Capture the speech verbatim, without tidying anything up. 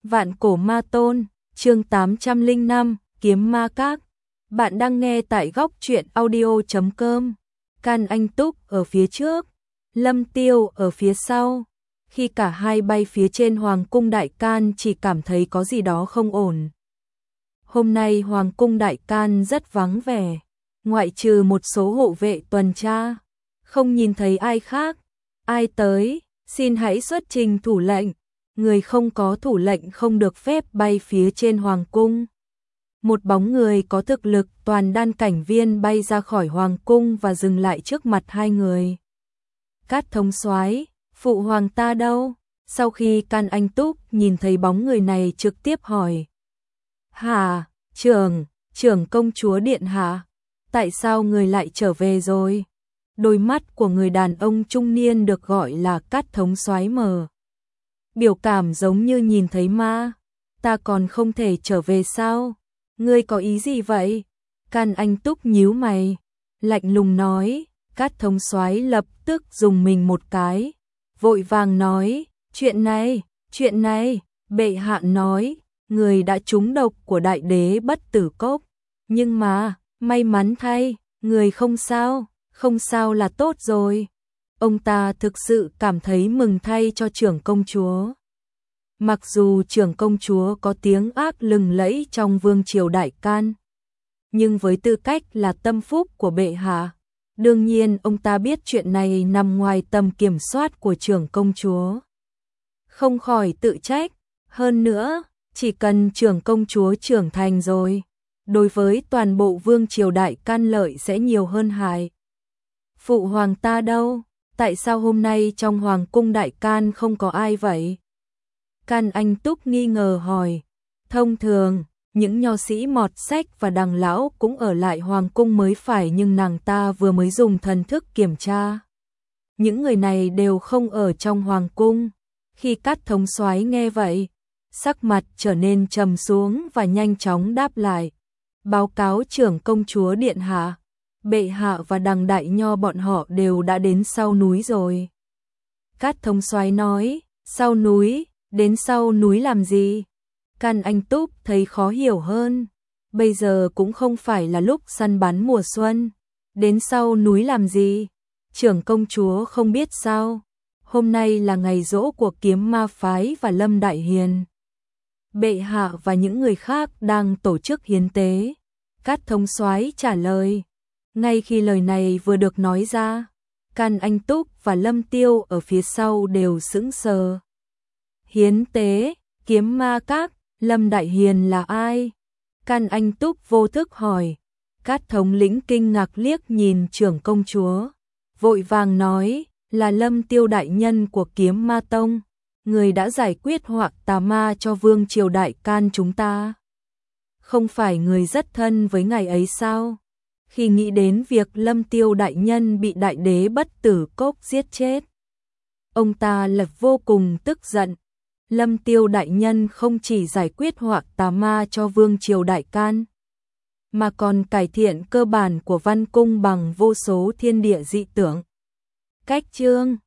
Vạn cổ ma tôn, chương tám trăm lẻ năm, kiếm ma các. Bạn đang nghe tại góc truyện audio chấm com. Can Anh Túc ở phía trước, Lâm Tiêu ở phía sau. Khi cả hai bay phía trên Hoàng cung Đại Can chỉ cảm thấy có gì đó không ổn. Hôm nay Hoàng cung Đại Can rất vắng vẻ, ngoại trừ một số hộ vệ tuần tra, không nhìn thấy ai khác. Ai tới, xin hãy xuất trình thủ lệnh. Người không có thủ lệnh không được phép bay phía trên Hoàng cung. Một bóng người có thực lực toàn đan cảnh viên bay ra khỏi Hoàng cung và dừng lại trước mặt hai người. Cát thống soái, phụ hoàng ta đâu? Sau khi Can Anh Túc nhìn thấy bóng người này trực tiếp hỏi. Hả, trưởng, trưởng công chúa điện hạ, tại sao người lại trở về rồi? Đôi mắt của người đàn ông trung niên được gọi là Cát thống soái mờ. Biểu cảm giống như nhìn thấy ma. Ta còn không thể trở về sao? Ngươi có ý gì vậy? Can Anh Túc nhíu mày, lạnh lùng nói. Cát thống soái lập tức dùng mình một cái, vội vàng nói, chuyện này, chuyện này, bệ hạ nói, người đã trúng độc của đại đế bất tử cốc, nhưng mà, may mắn thay, người không sao, không sao là tốt rồi. Ông ta thực sự cảm thấy mừng thay cho trưởng công chúa. Mặc dù trưởng công chúa có tiếng ác lừng lẫy trong vương triều Đại Can, nhưng với tư cách là tâm phúc của bệ hạ, đương nhiên ông ta biết chuyện này nằm ngoài tầm kiểm soát của trưởng công chúa. Không khỏi tự trách, hơn nữa, chỉ cần trưởng công chúa trưởng thành rồi, đối với toàn bộ vương triều Đại Can lợi sẽ nhiều hơn hại. Phụ hoàng ta đâu? Tại sao hôm nay trong Hoàng cung Đại Can không có ai vậy? Can Anh Túc nghi ngờ hỏi. Thông thường, những nho sĩ mọt sách và đằng lão cũng ở lại Hoàng cung mới phải, nhưng nàng ta vừa mới dùng thần thức kiểm tra. Những người này đều không ở trong Hoàng cung. Khi Cát thống soái nghe vậy, sắc mặt trở nên trầm xuống và nhanh chóng đáp lại. Báo cáo trưởng công chúa điện hạ, bệ hạ và đằng đại nho bọn họ đều đã đến sau núi rồi. Cát thống soái nói, sau núi, đến sau núi làm gì? Can Anh Túc thấy khó hiểu hơn. Bây giờ cũng không phải là lúc săn bắn mùa xuân. Đến sau núi làm gì? Trưởng công chúa không biết sao? Hôm nay là ngày giỗ của Kiếm Ma phái và Lâm Đại Hiền. Bệ hạ và những người khác đang tổ chức hiến tế. Cát thống soái trả lời. Ngay khi lời này vừa được nói ra, Can Anh Túc và Lâm Tiêu ở phía sau đều sững sờ. Hiến tế, Kiếm Ma các, Lâm Đại Hiền là ai? Can Anh Túc vô thức hỏi. Cát thống lĩnh kinh ngạc liếc nhìn trưởng công chúa, vội vàng nói, là Lâm Tiêu đại nhân của Kiếm Ma tông, người đã giải quyết hoặc tà ma cho vương triều Đại Can chúng ta. Không phải người rất thân với ngài ấy sao? Khi nghĩ đến việc Lâm Tiêu đại nhân bị đại đế bất tử cốc giết chết, ông ta lập vô cùng tức giận. Lâm Tiêu đại nhân không chỉ giải quyết hoặc tà ma cho vương triều Đại Can, mà còn cải thiện cơ bản của văn cung bằng vô số thiên địa dị tưởng. Cách chương